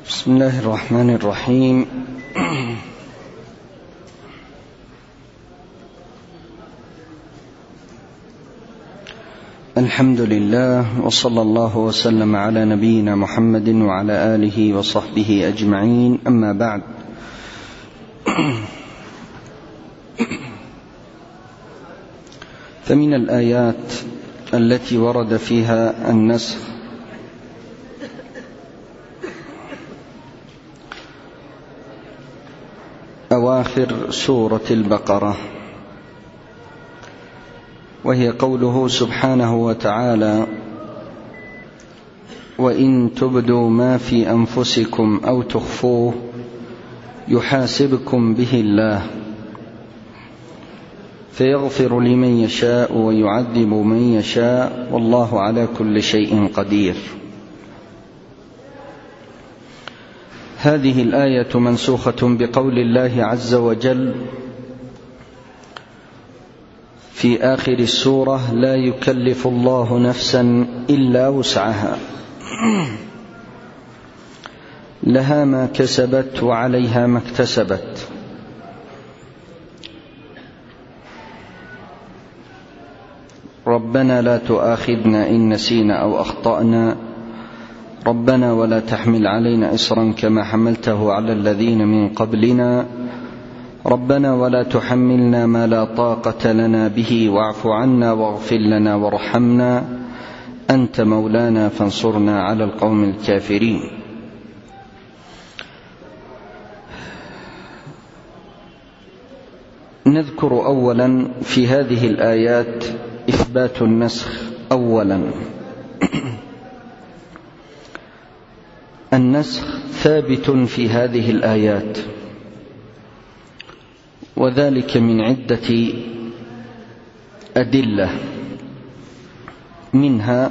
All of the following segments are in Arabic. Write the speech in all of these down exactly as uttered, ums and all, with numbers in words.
بسم الله الرحمن الرحيم. الحمد لله، وصلى الله وسلم على نبينا محمد وعلى آله وصحبه أجمعين، أما بعد. فمن الآيات التي ورد فيها النسخ أواخر سورة البقرة، وهي قوله سبحانه وتعالى: وإن تبدوا ما في أنفسكم أو تخفوه يحاسبكم به الله فيغفر لمن يشاء ويعذب من يشاء والله على كل شيء قدير. هذه الآية منسوخة بقول الله عز وجل في آخر السورة: لا يكلف الله نفسا إلا وسعها، لها ما كسبت وعليها ما اكتسبت. ربنا لا تؤاخذنا إن نسينا أو أخطأنا، ربنا ولا تحمل علينا إصرا كما حملته على الذين من قبلنا، ربنا ولا تحملنا ما لا طاقة لنا به واعف عنا واغفر لنا وارحمنا أنت مولانا فانصرنا على القوم الكافرين. نذكر أولا في هذه الآيات إثبات النسخ. أولا، النسخ ثابت في هذه الآيات، وذلك من عدة أدلة، منها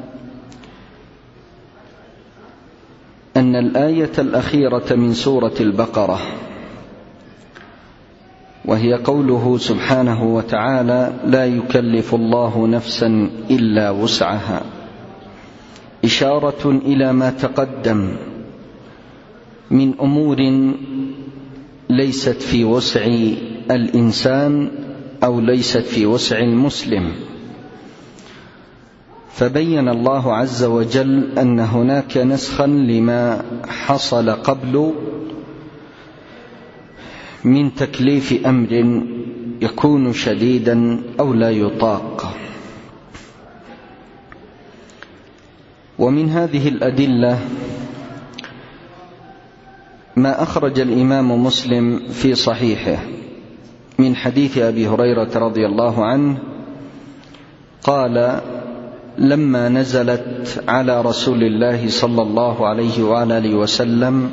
أن الآية الأخيرة من سورة البقرة، وهي قوله سبحانه وتعالى: لا يكلف الله نفسا إلا وسعها، إشارة إلى ما تقدم من أمور ليست في وسع الإنسان أو ليست في وسع المسلم، فبين الله عز وجل أن هناك نسخا لما حصل قبل من تكليف أمر يكون شديدا أو لا يطاق. ومن هذه الأدلة ما أخرج الإمام مسلم في صحيحه من حديث أبي هريرة رضي الله عنه قال: لما نزلت على رسول الله صلى الله عليه وآله وسلم: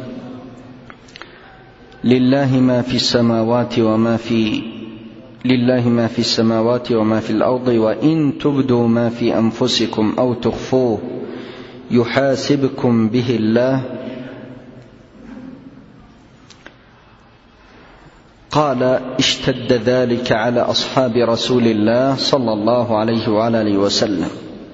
لله ما في السماوات وما في لله ما في السماوات وما في الأرض وإن تبدوا ما في أنفسكم أو تخفوه يحاسبكم به الله، قال: اشتد ذلك على أصحاب رسول الله صلى الله عليه وآله وسلم،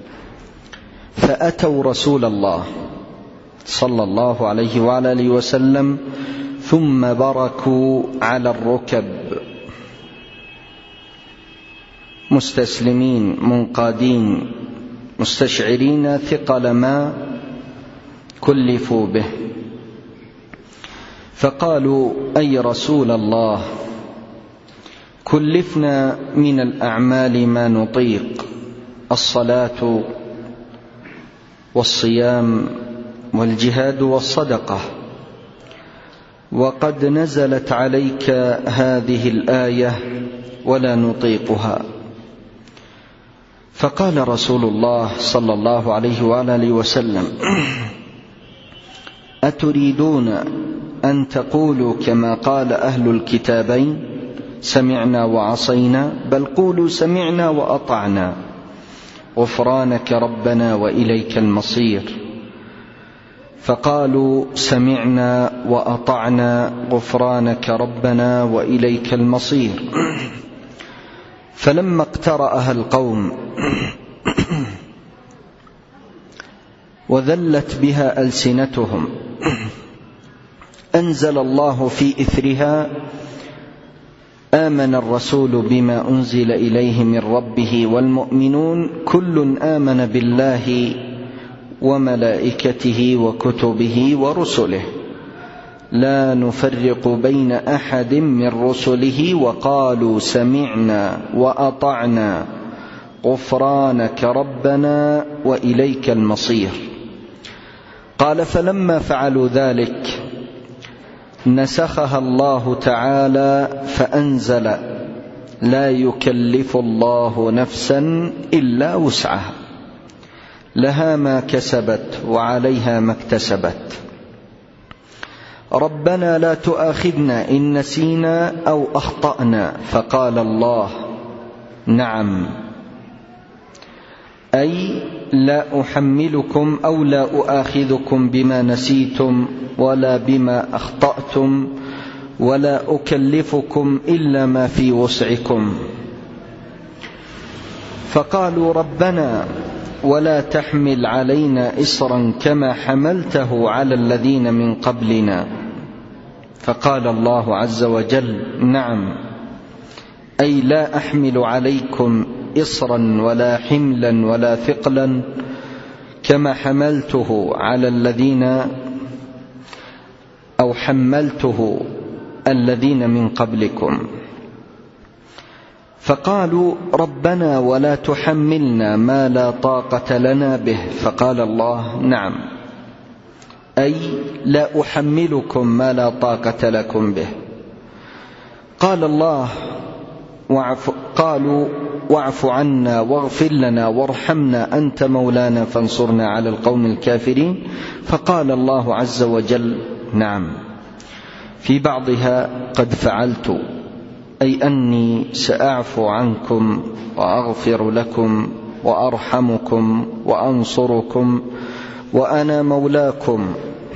فأتوا رسول الله صلى الله عليه وآله وسلم ثم بركوا على الركب مستسلمين منقادين مستشعرين ثقل ما كلفوا به، فقالوا: أي رسول الله، كلفنا من الأعمال ما نطيق، الصلاة والصيام والجهاد والصدقة، وقد نزلت عليك هذه الآية ولا نطيقها. فقال رسول الله صلى الله عليه وآله وسلم: أتريدون أن تقولوا كما قال أهل الكتابين سمعنا وعصينا؟ بل قولوا سمعنا وأطعنا غفرانك ربنا وإليك المصير. فقالوا: سمعنا وأطعنا غفرانك ربنا وإليك المصير. فلما اقترأها القوم وذلت بها ألسنتهم أنزل الله في إثرها: آمن الرسول بما أنزل إليه من ربه والمؤمنون كل آمن بالله وملائكته وكتبه ورسله لا نفرق بين أحد من رسله وقالوا سمعنا وأطعنا غفرانك ربنا وإليك المصير. قال: فلما فعلوا ذلك نسخها الله تعالى فأنزل: لا يكلف الله نفسا إلا وسعها لها ما كسبت وعليها ما اكتسبت ربنا لا تؤاخذنا إن نسينا أو أخطأنا. فقال الله: نعم، أي لا أحملكم أو لا أؤاخذكم بما نسيتم ولا بما أخطأتم ولا أكلفكم إلا ما في وسعكم. فقالوا: ربنا ولا تحمل علينا إصرا كما حملته على الذين من قبلنا. فقال الله عز وجل: نعم، أي لا أحمل عليكم إصرا ولا حملا ولا ثقلا كما حملته على الذين أو حملته الذين من قبلكم. فقالوا: ربنا ولا تحملنا ما لا طاقة لنا به. فقال الله: نعم، أي لا أحملكم ما لا طاقة لكم به. قال الله: واعف قالوا: واعف عنا واغفر لنا وارحمنا أنت مولانا فانصرنا على القوم الكافرين. فقال الله عز وجل: نعم، في بعضها قد فعلت، أي أني سأعفو عنكم وأغفر لكم وأرحمكم وأنصركم وأنا مولاكم.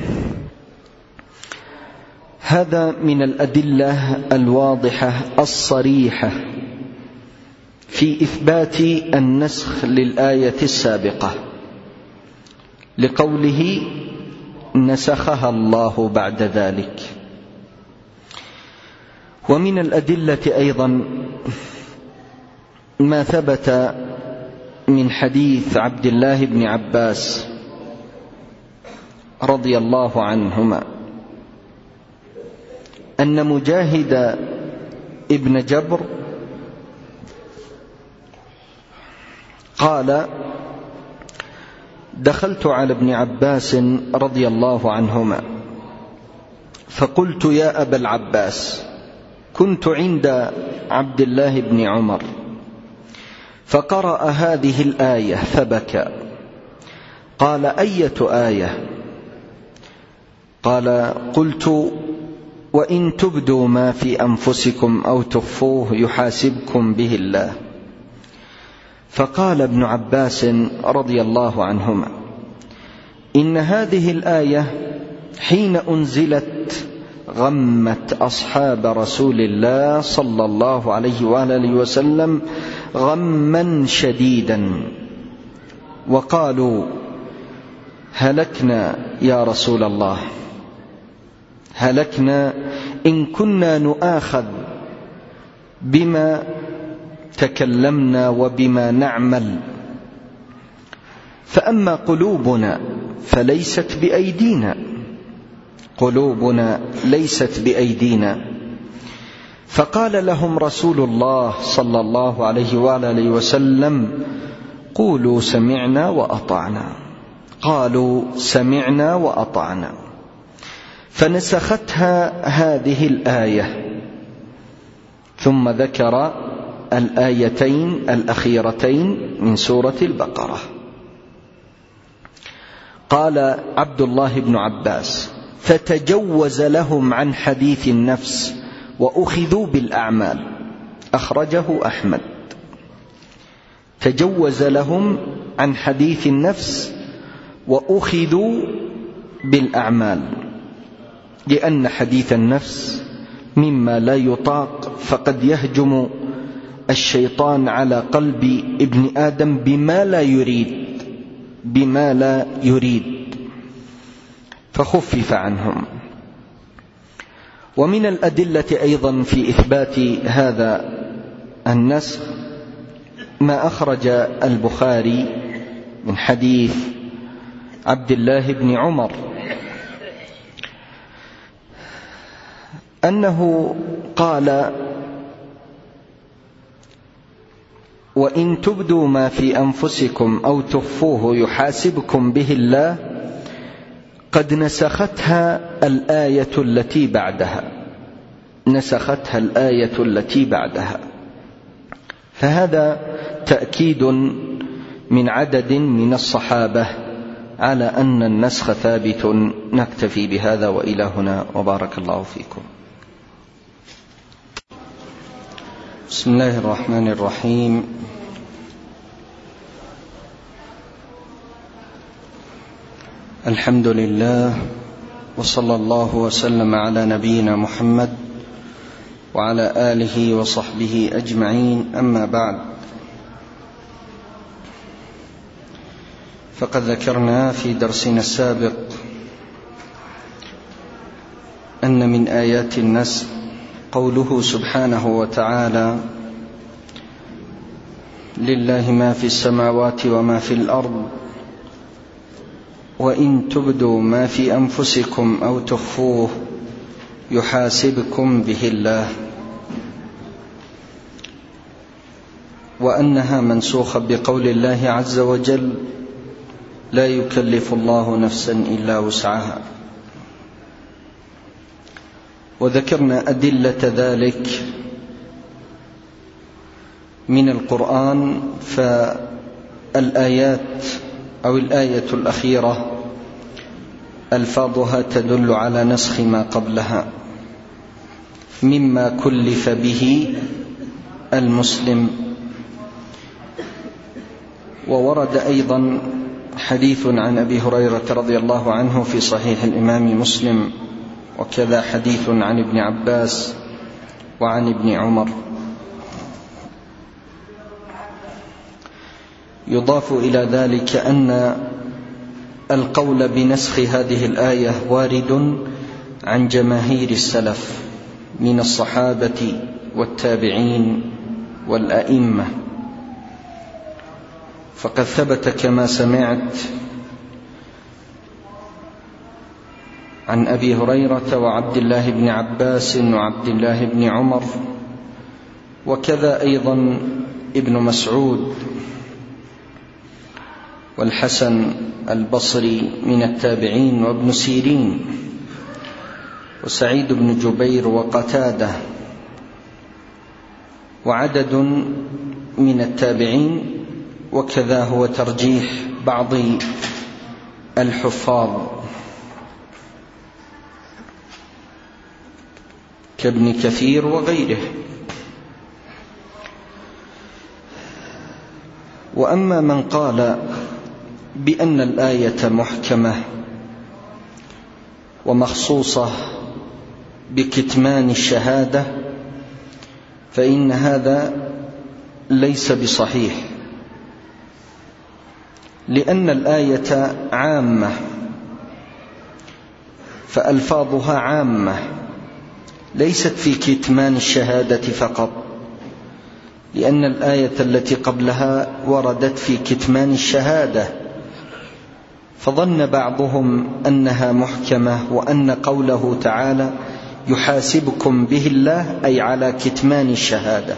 هذا من الأدلة الواضحة الصريحة في إثبات النسخ للآية السابقة، لقوله: نسخها الله بعد ذلك. ومن الأدلة أيضا ما ثبت من حديث عبد الله بن عباس رضي الله عنهما أن مجاهد ابن جبر قال: دخلت على ابن عباس رضي الله عنهما فقلت: يا أبا العباس، كنت عند عبد الله بن عمر فقرأ هذه الآية فبكى. قال: أية آية؟ قال: قلت: وإن تبدوا ما في أنفسكم أو تخفوه يحاسبكم به الله. فقال ابن عباس رضي الله عنهما: إن هذه الآية حين أنزلت غمت أصحاب رسول الله صلى الله عليه وآله وسلم غما شديدا، وقالوا: هلكنا يا رسول الله، هلكنا إن كنا نؤاخذ بما تكلمنا وبما نعمل، فأما قلوبنا فليست بأيدينا، قلوبنا ليست بأيدينا. فقال لهم رسول الله صلى الله عليه وآله وسلم: قولوا سمعنا وأطعنا. قالوا: سمعنا وأطعنا. فنسختها هذه الآية، ثم ذكر الآيتين الأخيرتين من سورة البقرة. قال عبد الله بن عباس: فتجوز لهم عن حديث النفس وأخذوا بالأعمال. أخرجه أحمد. تجوز لهم عن حديث النفس وأخذوا بالأعمال، لأن حديث النفس مما لا يطاق، فقد يهجم الشيطان على قلب ابن آدم بما لا يريد بما لا يريد فخفف عنهم. ومن الأدلة أيضا في إثبات هذا النسخ ما أخرج البخاري من حديث عبد الله بن عمر أنه قال: وإن تبدوا ما في أنفسكم أو تخفوه يحاسبكم به الله قد نسختها الآية التي بعدها نسختها الآية التي بعدها. فهذا تأكيد من عدد من الصحابة على أن النسخ ثابت. نكتفي بهذا وإلى هنا، وبارك الله فيكم. بسم الله الرحمن الرحيم. الحمد لله، وصلى الله وسلم على نبينا محمد وعلى آله وصحبه أجمعين. أما بعد، فقد ذكرنا في درسنا السابق أن من آيات النسخ قوله سبحانه وتعالى: لله ما في السماوات وما في الأرض وإن تبدوا ما في أنفسكم أو تخفوه يحاسبكم به الله، وأنها منسوخة بقول الله عز وجل: لا يكلف الله نفسا إلا وسعها. وذكرنا أدلة ذلك من القرآن، فالآيات أو الآية الأخيرة ألفاظها تدل على نسخ ما قبلها مما كلف به المسلم. وورد أيضا حديث عن أبي هريرة رضي الله عنه في صحيح الإمام مسلم، وكذا حديث عن ابن عباس وعن ابن عمر. يضاف إلى ذلك أن القول بنسخ هذه الآية وارد عن جماهير السلف من الصحابة والتابعين والأئمة، فقد ثبت كما سمعت عن أبي هريرة وعبد الله بن عباس وعبد الله بن عمر، وكذا أيضا ابن مسعود والحسن البصري من التابعين، وابن سيرين وسعيد بن جبير وقتادة وعدد من التابعين، وكذا هو ترجيح بعض الحفاظ كابن كثير وغيره. وأما من قال بأن الآية محكمة ومخصوصة بكتمان الشهادة فإن هذا ليس بصحيح، لأن الآية عامة، فألفاظها عامة ليست في كتمان الشهادة فقط، لأن الآية التي قبلها وردت في كتمان الشهادة، فظن بعضهم أنها محكمة، وأن قوله تعالى يحاسبكم به الله أي على كتمان الشهادة،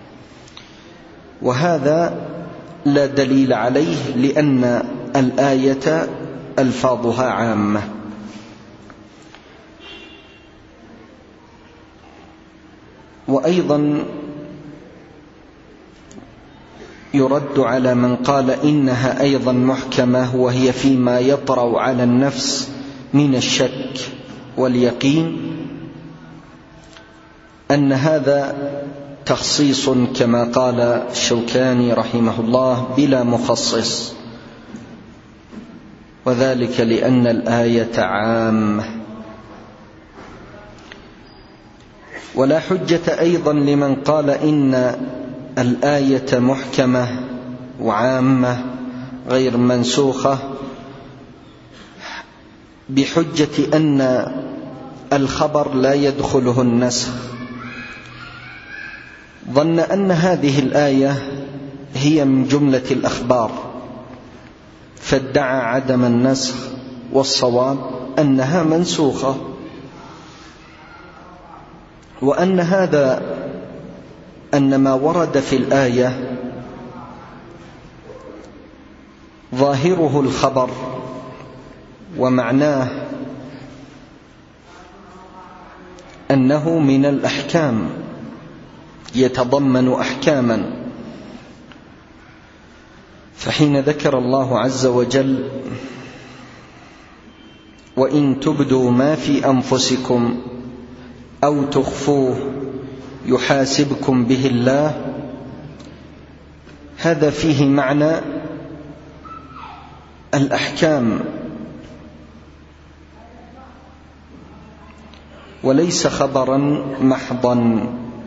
وهذا لا دليل عليه، لأن الآية ألفاظها عامة. وأيضا يرد على من قال إنها أيضا محكمة وهي فيما يطرأ على النفس من الشك واليقين، أن هذا تخصيص كما قال الشوكاني رحمه الله بلا مخصص، وذلك لأن الآية عامة. ولا حجة أيضا لمن قال إن الآية محكمة وعامة غير منسوخة، بحجة أن الخبر لا يدخله النسخ، ظن أن هذه الآية هي من جملة الأخبار فادعى عدم النسخ، والصواب أنها منسوخة، وأن هذا أن ما ورد في الآية ظاهره الخبر ومعناه أنه من الأحكام، يتضمن أحكاما. فحين ذكر الله عز وجل وإن تبدوا ما في أنفسكم أو تخفوه يحاسبكم به الله، هذا فيه معنى الأحكام وليس خبرا محضا.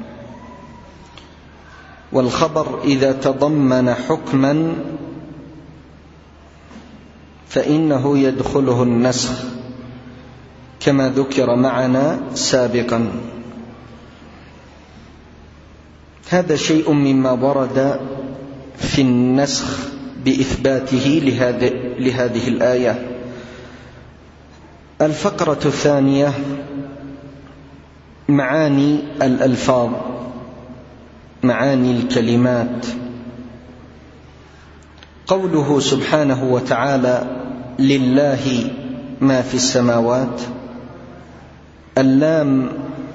والخبر إذا تضمن حكما فإنه يدخله النسخ كما ذكر معنا سابقا. هذا شيء مما ورد في النسخ بإثباته لهذه الآية. الفقرة الثانية معاني الألفاظ، معاني الكلمات. قوله سبحانه وتعالى لله ما في السماوات، اللام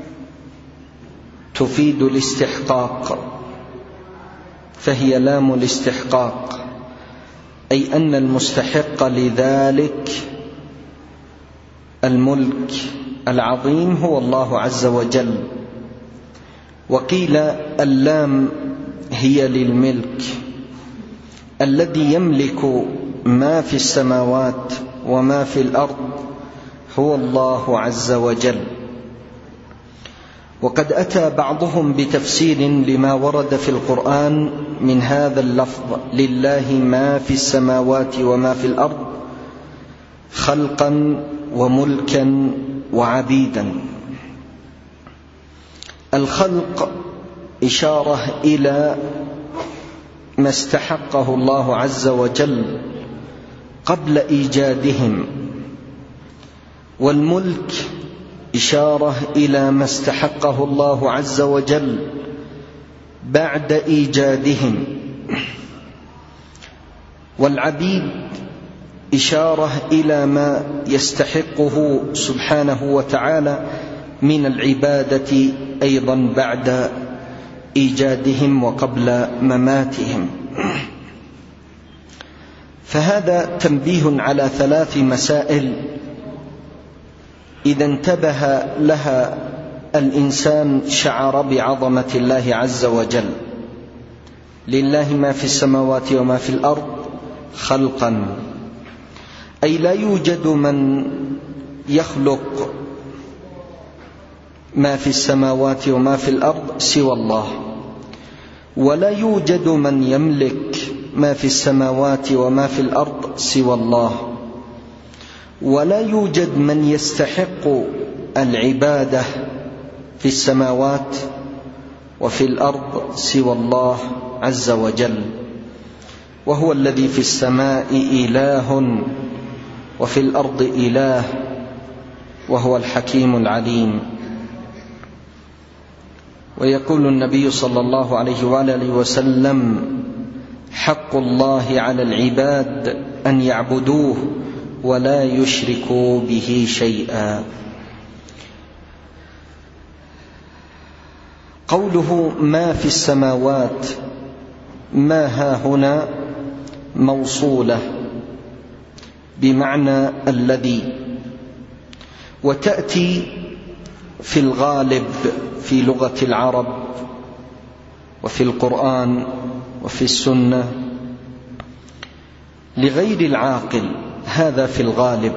تفيد الاستحقاق، فهي لام الاستحقاق، أي أن المستحق لذلك الملك العظيم هو الله عز وجل. وقيل اللام هي للملك، الذي يملك ما في السماوات وما في الأرض هو الله عز وجل. وقد أتى بعضهم بتفسير لما ورد في القرآن من هذا اللفظ لله ما في السماوات وما في الأرض خلقا وملكا وعبيدا. الخلق إشارة إلى ما استحقه الله عز وجل قبل إيجادهم، والملك إشارة إلى ما استحقه الله عز وجل بعد إيجادهم، والعبيد إشارة إلى ما يستحقه سبحانه وتعالى من العبادة أيضا بعد إيجادهم وقبل مماتهم. فهذا تنبيه على ثلاث مسائل إذا انتبه لها الإنسان شعر بعظمة الله عز وجل. لله ما في السماوات وما في الأرض خلقا، أي لا يوجد من يخلق ما في السماوات وما في الأرض سوى الله، ولا يوجد من يملك ما في السماوات وما في الأرض سوى الله، ولا يوجد من يستحق العبادة في السماوات وفي الأرض سوى الله عز وجل، وهو الذي في السماء إله وفي الأرض إله وهو الحكيم العليم. ويقول النبي صلى الله عليه وآله وسلم حق الله على العباد أن يعبدوه ولا يشركوا به شيئا. قوله ما في السماوات، ما ها هنا موصولة بمعنى الذي، وتأتي في الغالب في لغة العرب وفي القرآن وفي السنة لغير العاقل، هذا في الغالب.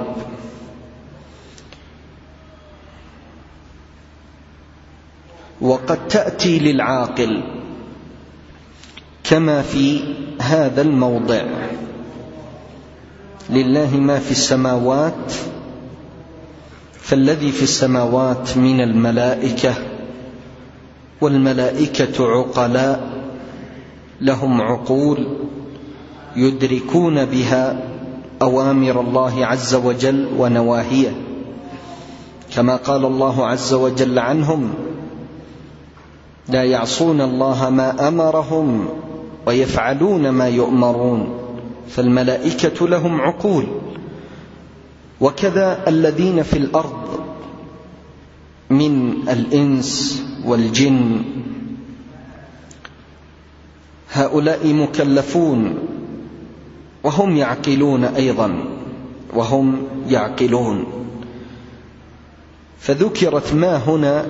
وقد تأتي للعاقل كما في هذا الموضع لله ما في السماوات فالذي في السماوات من الملائكة، والملائكة عقلاء لهم عقول يدركون بها أوامر الله عز وجل ونواهيه، كما قال الله عز وجل عنهم: لا يعصون الله ما أمرهم ويفعلون ما يؤمرون. فالملائكة لهم عقول. وكذا الذين في الأرض من الإنس والجن، هؤلاء مكلفون وهم يعقلون أيضا، وهم يعقلون. فذكرت ما هنا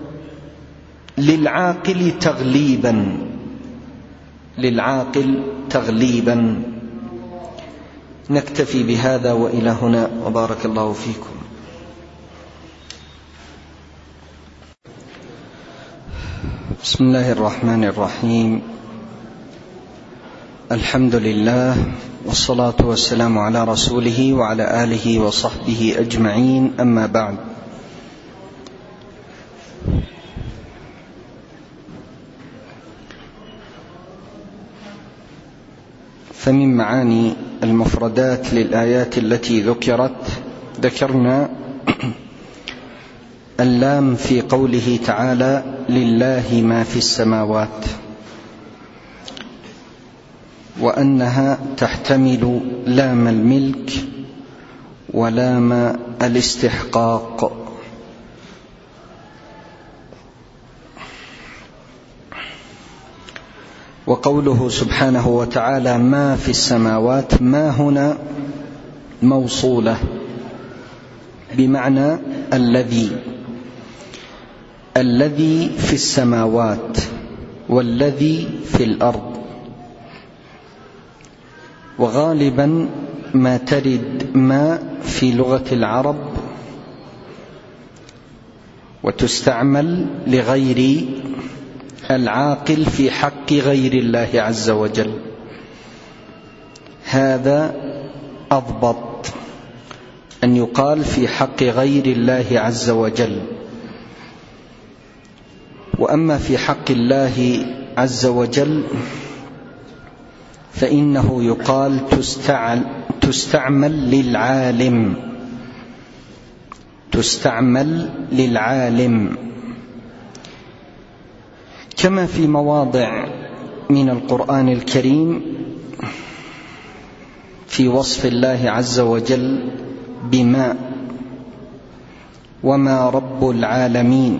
للعاقل تغليبا، للعاقل تغليبا. نكتفي بهذا وإلى هنا، وبارك الله فيكم. بسم الله الرحمن الرحيم. الحمد لله، والصلاة والسلام على رسوله وعلى آله وصحبه أجمعين، أما بعد. فمن معاني المفردات للآيات التي ذكرت، ذكرنا اللام في قوله تعالى: لله ما في السماوات، وأنها تحتمل لام الملك ولام الاستحقاق. وقوله سبحانه وتعالى ما في السماوات، ما هنا موصولة بمعنى الذي، الذي في السماوات والذي في الأرض. وغالبا ما ترد ما في لغة العرب وتستعمل لغير العاقل في حق غير الله عز وجل، هذا أضبط أن يقال في حق غير الله عز وجل. وأما في حق الله عز وجل فإنه يقال تستعمل للعالم، تستعمل للعالم، كما في مواضع من القرآن الكريم في وصف الله عز وجل بما: وما رب العالمين.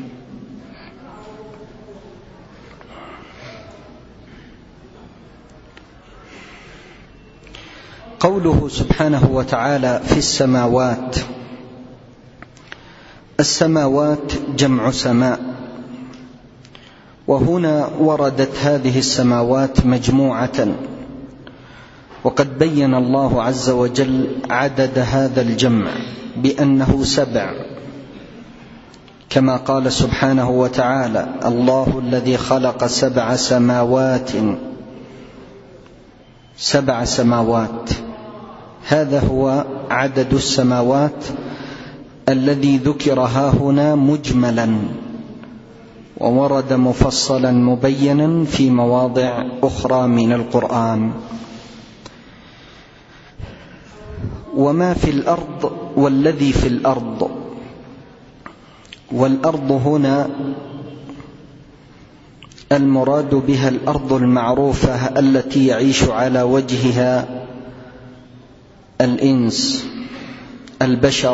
قوله سبحانه وتعالى في السماوات، السماوات جمع سماء، وهنا وردت هذه السماوات مجموعة، وقد بين الله عز وجل عدد هذا الجمع بأنه سبع، كما قال سبحانه وتعالى: الله الذي خلق سبع سماوات، سبع سماوات. هذا هو عدد السماوات الذي ذكر هاهنا مجملا، وورد مفصلا مبينا في مواضع أخرى من القرآن. وما في الأرض والذي في الأرض، والأرض هنا المراد بها الأرض المعروفة التي يعيش على وجهها الإنس، البشر.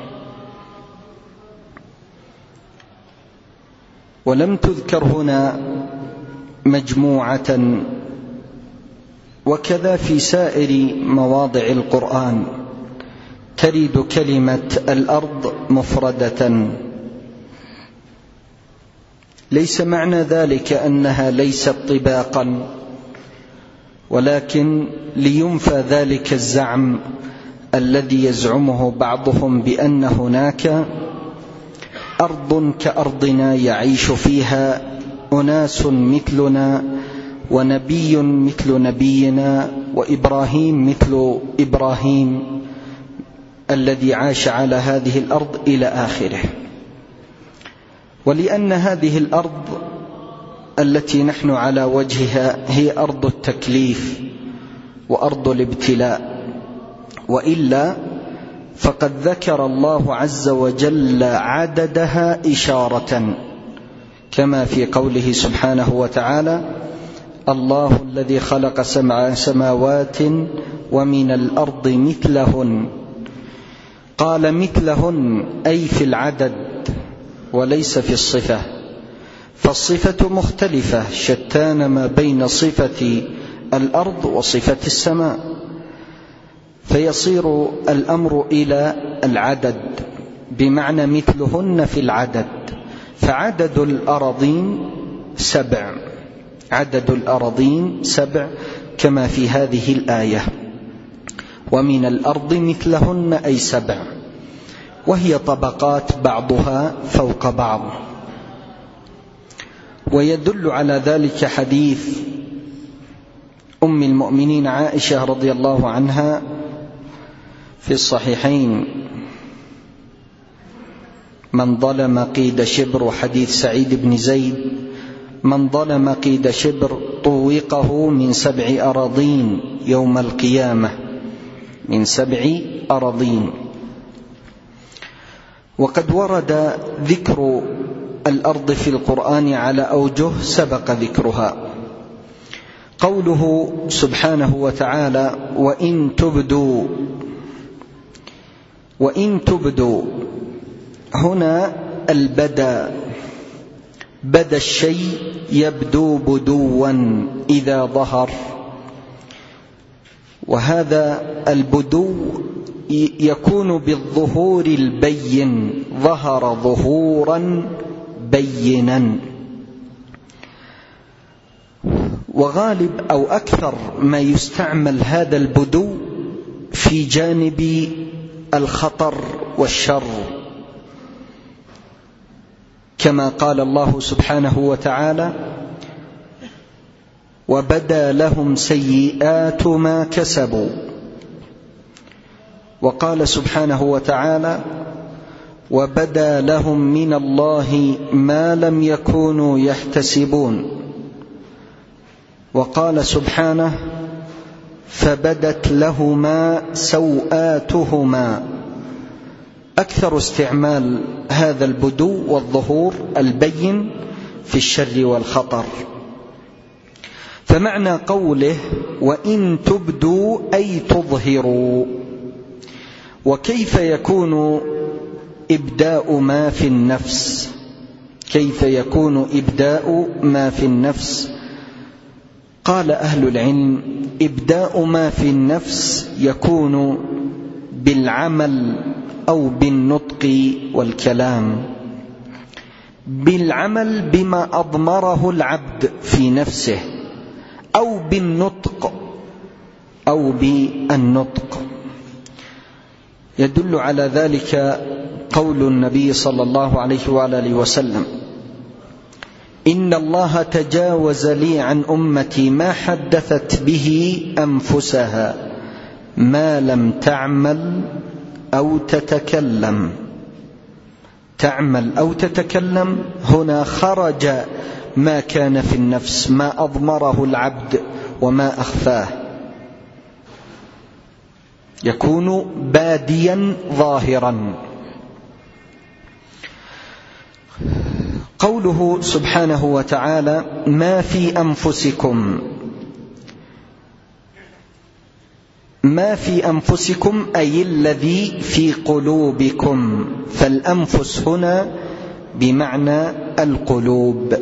ولم تذكر هنا مجموعة، وكذا في سائر مواضع القرآن ترد كلمة الأرض مفردة. ليس معنى ذلك أنها ليست طباقا، ولكن لينفى ذلك الزعم الذي يزعمه بعضهم بأن هناك أرض كأرضنا يعيش فيها أناس مثلنا، ونبي مثل نبينا، وإبراهيم مثل إبراهيم الذي عاش على هذه الأرض إلى آخره. ولأن هذه الأرض التي نحن على وجهها هي أرض التكليف وأرض الابتلاء، وإلا فقد ذكر الله عز وجل عددها إشارة، كما في قوله سبحانه وتعالى: الله الذي خلق سبع سماوات ومن الأرض مثلهن. قال مثلهن أي في العدد وليس في الصفة، فالصفة مختلفة شتان ما بين صفة الأرض وصفة السماء، فيصير الأمر إلى العدد بمعنى مثلهن في العدد. فعدد الأراضين سبع، عدد الأراضين سبع كما في هذه الآية: ومن الأرض مثلهن أي سبع، وهي طبقات بعضها فوق بعض. ويدل على ذلك حديث أم المؤمنين عائشة رضي الله عنها في الصحيحين: من ظلم قيد شبر، وحديث سعيد بن زيد: من ظلم قيد شبر طوقه من سبع أراضين يوم القيامة، من سبع أراضين. وقد ورد ذكر الأرض في القرآن على أوجه سبق ذكرها. قوله سبحانه وتعالى: وإن تبدوا، وإن تبدوا هنا البدا، بدا الشيء يبدو بدوا إذا ظهر، وهذا البدو يكون بالظهور البين، ظهر ظهورا بينا. وغالب أو أكثر ما يستعمل هذا البدو في جانب الخطر والشر، كما قال الله سبحانه وتعالى: وبدا لهم سيئات ما كسبوا. وقال سبحانه وتعالى: وبدا لهم من الله ما لم يكونوا يحتسبون. وقال سبحانه: فبدت لهما سوآتهما. أكثر استعمال هذا البدو والظهور البين في الشر والخطر. فمعنى قوله وإن تبدوا أي تظهروا. وكيف يكون إبداء ما في النفس؟ كيف يكون إبداء ما في النفس؟ قال أهل العلم: إبداء ما في النفس يكون بالعمل أو بالنطق والكلام. بالعمل بما أضمره العبد في نفسه، أو بالنطق أو بالنطق. يدل على ذلك قول النبي صلى الله عليه وآله وسلم: إن الله تجاوز لي عن أمتي ما حدثت به أنفسها ما لم تعمل أو تتكلم. تعمل أو تتكلم هنا خرج ما كان في النفس، ما أضمره العبد وما أخفاه، يكون باديا ظاهرا. قوله سبحانه وتعالى: ما في أنفسكم، ما في أنفسكم أي الذي في قلوبكم، فالأنفس هنا بمعنى القلوب.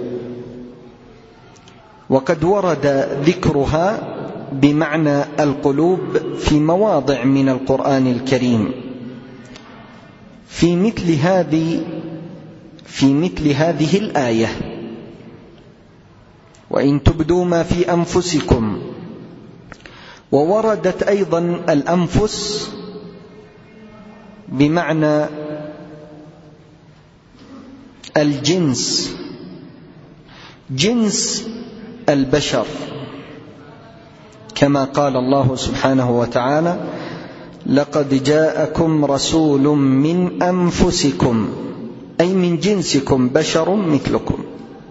وقد ورد ذكرها بمعنى القلوب في مواضع من القرآن الكريم في مثل هذه في مثل هذه الآية: وإن تبدوا ما في أنفسكم. ووردت أيضا الأنفس بمعنى الجنس، جنس البشر، كما قال الله سبحانه وتعالى: لقد جاءكم رسول من أنفسكم أي من جنسكم بشر مثلكم.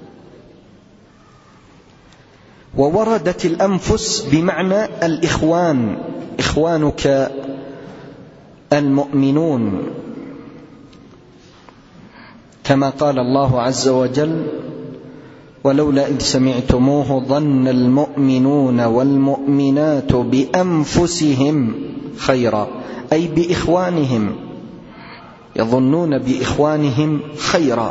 ووردت الأنفس بمعنى الإخوان، إخوانك المؤمنون، كما قال الله عز وجل: ولولا إذ سمعتموه ظن المؤمنون والمؤمنات بأنفسهم خيرا، أي بإخوانهم، يظنون بإخوانهم خيرا.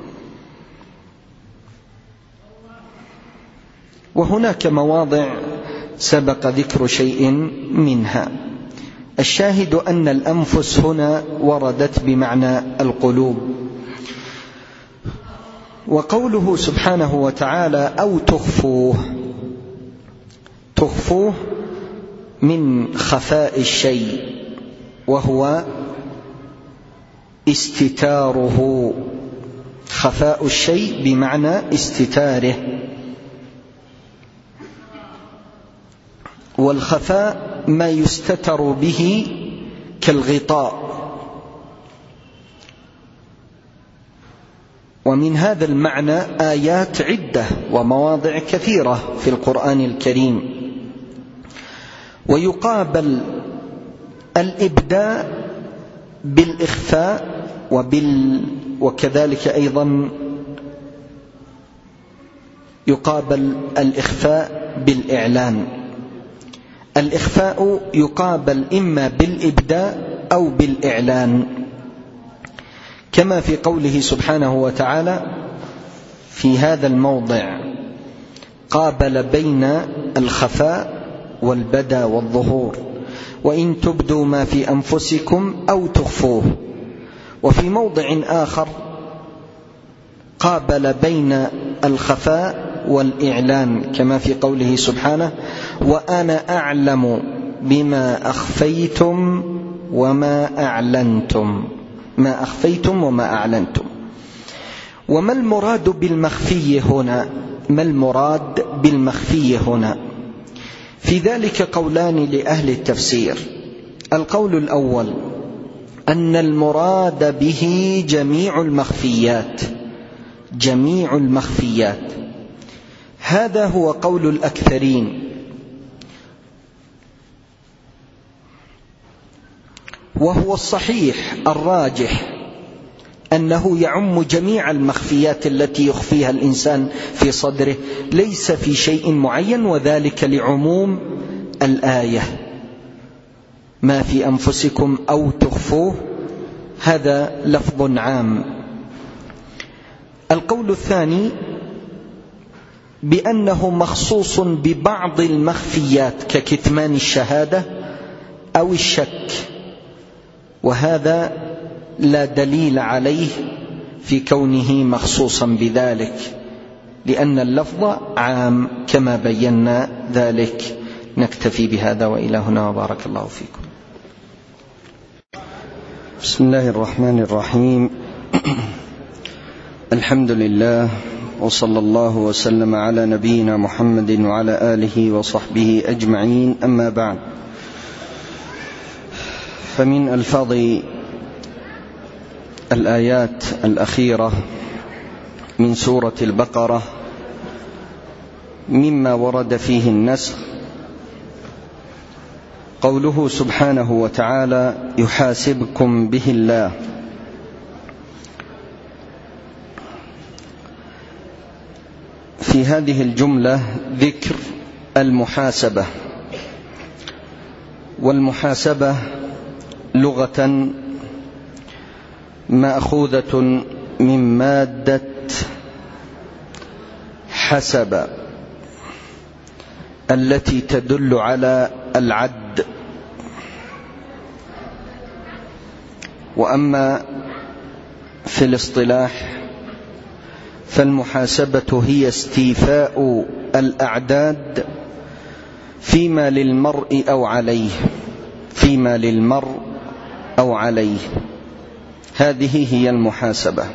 وهناك مواضع سبق ذكر شيء منها. الشاهد أن الأنفس هنا وردت بمعنى القلوب. وقوله سبحانه وتعالى أو تخفوه، تخفوه من خفاء الشيء، وهو استتاره، خفاء الشيء بمعنى استتاره. والخفاء ما يستتر به كالغطاء. ومن هذا المعنى آيات عدة ومواضع كثيرة في القرآن الكريم. ويقابل الإبداء بالإخفاء، وبال وكذلك أيضا يقابل الإخفاء بالإعلان. الإخفاء يقابل إما بالإبداء أو بالإعلان، كما في قوله سبحانه وتعالى في هذا الموضع: قابل بين الخفاء والبدا والظهور، وإن تبدوا ما في أنفسكم أو تخفوه. وفي موضع آخر قابل بين الخفاء والإعلان، كما في قوله سبحانه: وأنا أعلم بما أخفيتم وما أعلنتم، ما أخفيتم وما أعلنتم. وما المراد بالمخفي هنا؟ ما المراد بالمخفي هنا؟ في ذلك قولان لأهل التفسير. القول الأول أن المراد به جميع المخفيات، جميع المخفيات. هذا هو قول الأكثرين. وهو الصحيح الراجح أنه يعم جميع المخفيات التي يخفيها الإنسان في صدره، ليس في شيء معين، وذلك لعموم الآية: ما في أنفسكم أو تخفوه، هذا لفظ عام. القول الثاني بأنه مخصوص ببعض المخفيات ككتمان الشهادة أو الشك، وهذا لا دليل عليه في كونه مخصوصا بذلك، لأن اللفظ عام كما بينا ذلك. نكتفي بهذا وإلى هنا، وبارك الله فيكم. بسم الله الرحمن الرحيم. الحمد لله، وصلى الله وسلم على نبينا محمد وعلى آله وصحبه أجمعين. أما بعد، فمن ألفاظ الآيات الأخيرة من سورة البقرة مما ورد فيه النسخ قوله سبحانه وتعالى: يحاسبكم به الله. في هذه الجملة ذكر المحاسبة. والمحاسبة لغة مأخوذة من مادة حسب التي تدل على العد. وأما في الاصطلاح فالمحاسبة هي استيفاء الأعداد فيما للمرء أو عليه، فيما للمرء أو عليه، هذه هي المحاسبة.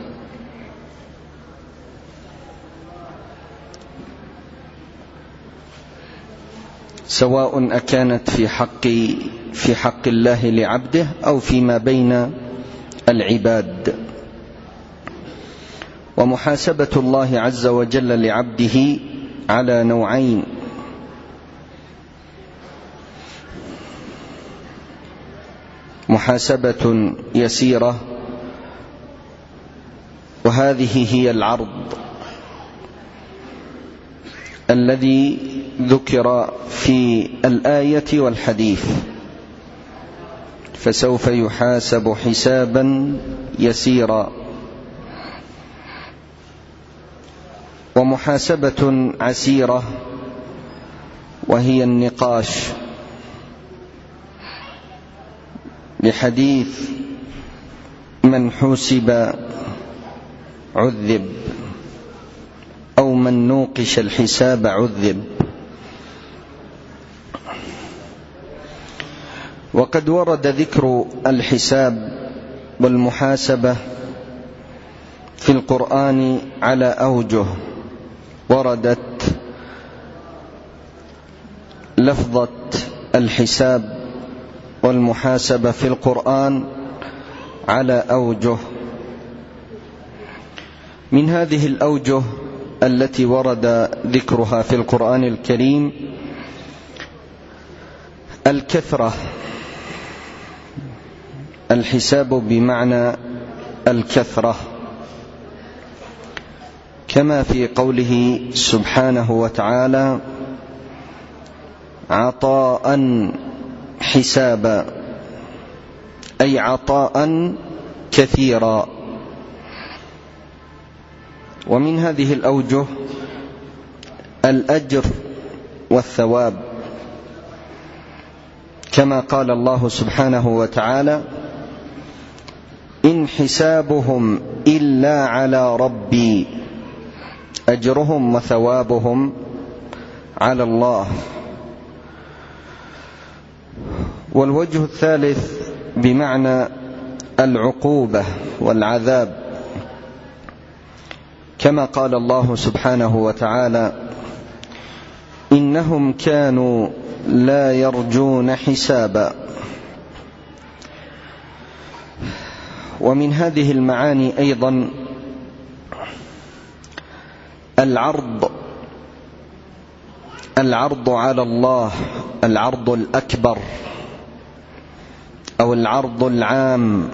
سواء أكانت في حق في حق الله لعبده أو فيما بين العباد. ومحاسبة الله عز وجل لعبده على نوعين: محاسبة يسيرة، وهذه هي العرض الذي ذكر في الآية والحديث، فسوف يحاسب حسابا يسيرا. ومحاسبة عسيرة وهي النقاش، لحديث من حوسب عذب، أو من نوقش الحساب عذب. وقد ورد ذكر الحساب والمحاسبة في القرآن على أوجه. وردت لفظة الحساب والمحاسبة في القرآن على أوجه. من هذه الأوجه التي ورد ذكرها في القرآن الكريم الكثرة، الحساب بمعنى الكثرة، كما في قوله سبحانه وتعالى: عطاء حسابا، أي عطاء كثيرا. ومن هذه الأوجه الأجر والثواب، كما قال الله سبحانه وتعالى: إن حسابهم إلا على ربي، أجرهم وثوابهم على الله. والوجه الثالث بمعنى العقوبة والعذاب، كما قال الله سبحانه وتعالى: إنهم كانوا لا يرجون حسابا. ومن هذه المعاني أيضا العرض العرض على الله، العرض الأكبر أو العرض العام،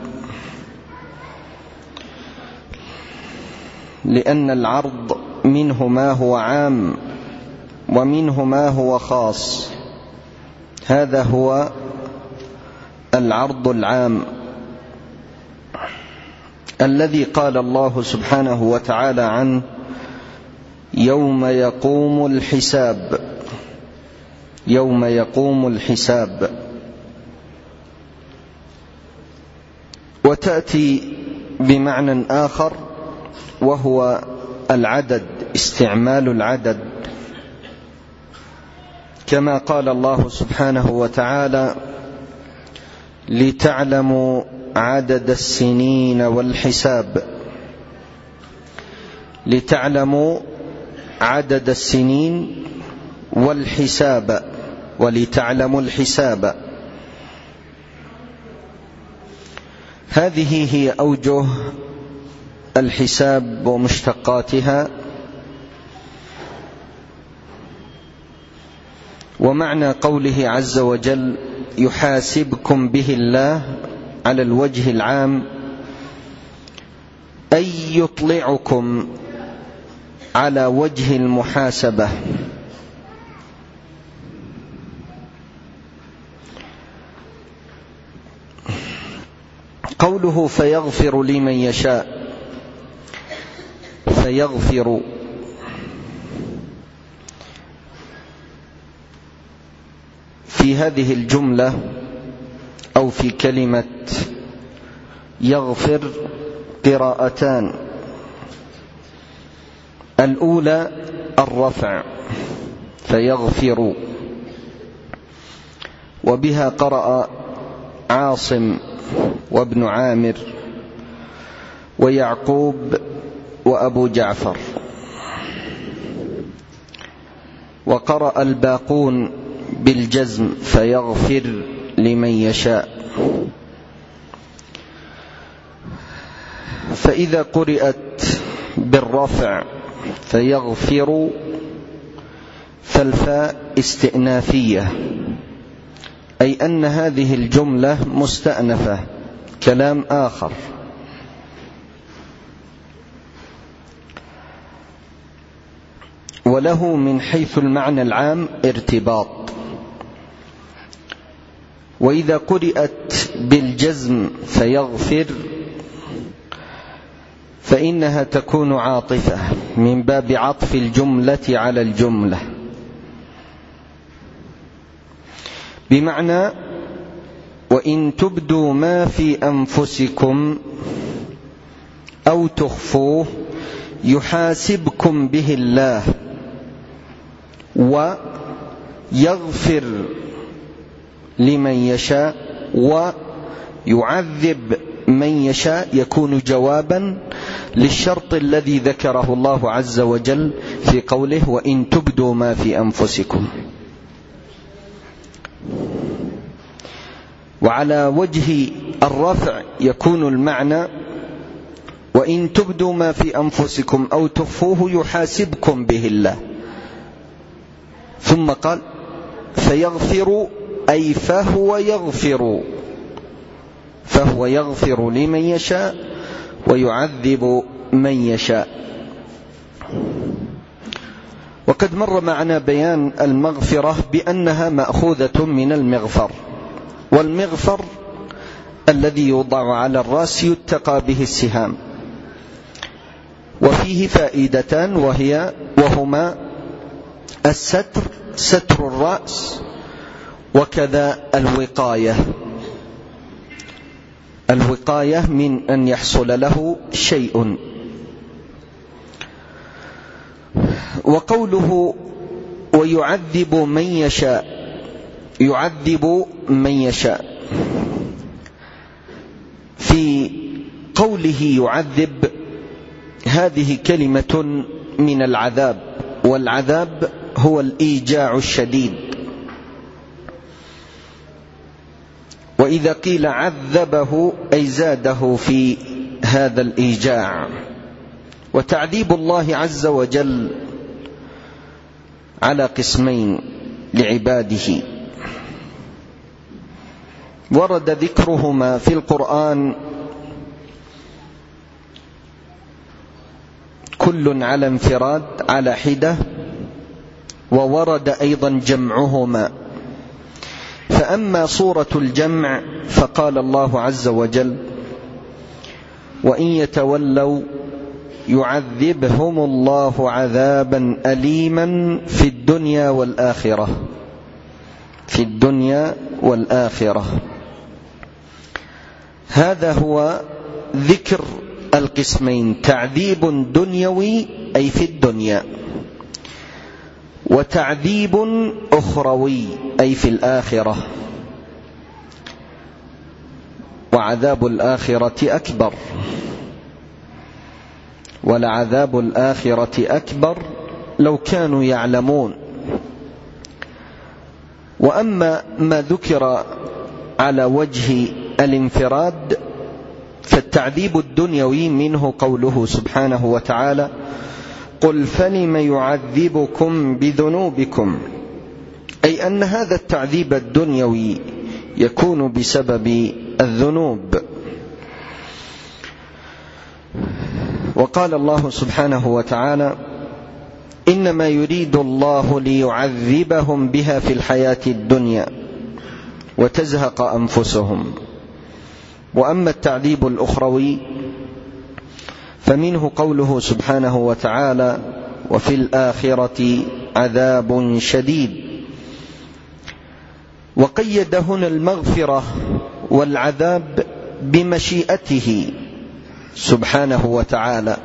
لأن العرض منه ما هو عام ومنه ما هو خاص. هذا هو العرض العام الذي قال الله سبحانه وتعالى عنه: يوم يقوم الحساب، يوم يقوم الحساب. وتأتي بمعنى آخر وهو العدد، استعمال العدد، كما قال الله سبحانه وتعالى: لتعلموا عدد السنين والحساب. لتعلموا عدد السنين والحساب، ولتعلموا الحساب. هذه هي أوجه الحساب ومشتقاتها. ومعنى قوله عز وجل: يحاسبكم به الله، على الوجه العام أي يطلعكم على وجه المحاسبة. قوله فيغفر لمن يشاء، فيغفر في هذه الجملة أو في كلمة يغفر قراءتان: الأولى الرفع فيغفر، وبها قرأ عاصم وابن عامر ويعقوب وأبو جعفر، وقرأ الباقون بالجزم فيغفر لمن يشاء. فإذا قرأت بالرفع فيغفر فالفاء استئنافية، أي أن هذه الجملة مستأنفة، كلام آخر. وله من حيث المعنى العام ارتباط. وإذا قرأت بالجزم فيغفر فإنها تكون عاطفة من باب عطف الجملة على الجملة، بمعنى وإن تبدوا ما في أنفسكم أو تخفوه يحاسبكم به الله ويغفر لمن يشاء ويعذب من يشاء، يكون جوابا للشرط الذي ذكره الله عز وجل في قوله وإن تبدوا ما في أنفسكم. وعلى وجه الرفع يكون المعنى وإن تبدوا ما في أنفسكم أو تخفوه يحاسبكم به الله، ثم قال فيغفر أي فهو يغفر، فهو يغفر لمن يشاء ويعذب من يشاء. وقد مر معنا بيان المغفرة بأنها مأخوذة من المغفر، والمغفر الذي يوضع على الرأس يتقى به السهام. وفيه فائدتان وهي وهما الستر، ستر الرأس، وكذا الوقاية، الوقاية من أن يحصل له شيء. وقوله ويعذب من يشاء، يعذب من يشاء، في قوله يعذب هذه كلمة من العذاب، والعذاب هو الإيجاع الشديد. وإذا قيل عذبه أي زاده في هذا الإيجاع. وتعذيب الله عز وجل على قسمين لعباده، ورد ذكرهما في القرآن كل على انفراد على حدة، وورد أيضا جمعهما. فأما صورة الجمع فقال الله عز وجل وإن يتولوا يعذبهم الله عذابا أليما في الدنيا والآخرة، في الدنيا والآخرة. هذا هو ذكر القسمين، تعذيب دنيوي أي في الدنيا، وتعذيب أخروي أي في الآخرة. وعذاب الآخرة أكبر، ولعذاب الآخرة أكبر لو كانوا يعلمون. وأما ما ذكر على وجه الانفراد فالتعذيب الدنيوي منه قوله سبحانه وتعالى قل فلم يعذبكم بذنوبكم، أي أن هذا التعذيب الدنيوي يكون بسبب الذنوب. وقال الله سبحانه وتعالى إنما يريد الله ليعذبهم بها في الحياة الدنيا وتزهق أنفسهم. وأما التعذيب الأخروي فمنه قوله سبحانه وتعالى وفي الآخرة عذاب شديد. وقيد هنا المغفرة والعذاب بمشيئته سبحانه وتعالى،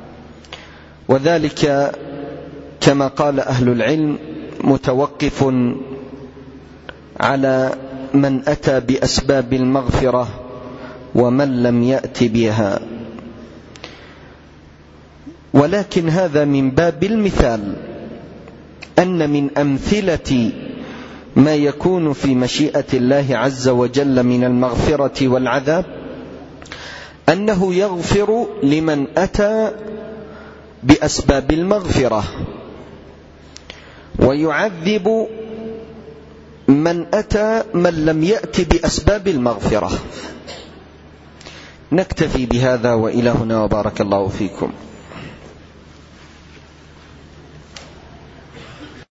وذلك كما قال أهل العلم متوقف على من أتى بأسباب المغفرة ومن لم يأت بها. ولكن هذا من باب المثال، أن من أمثلة ما يكون في مشيئة الله عز وجل من المغفرة والعذاب أنه يغفر لمن أتى بأسباب المغفرة، ويعذب من أتى من لم يأت بأسباب المغفرة. نكتفي بهذا، وإلى هنا، وبارك الله فيكم.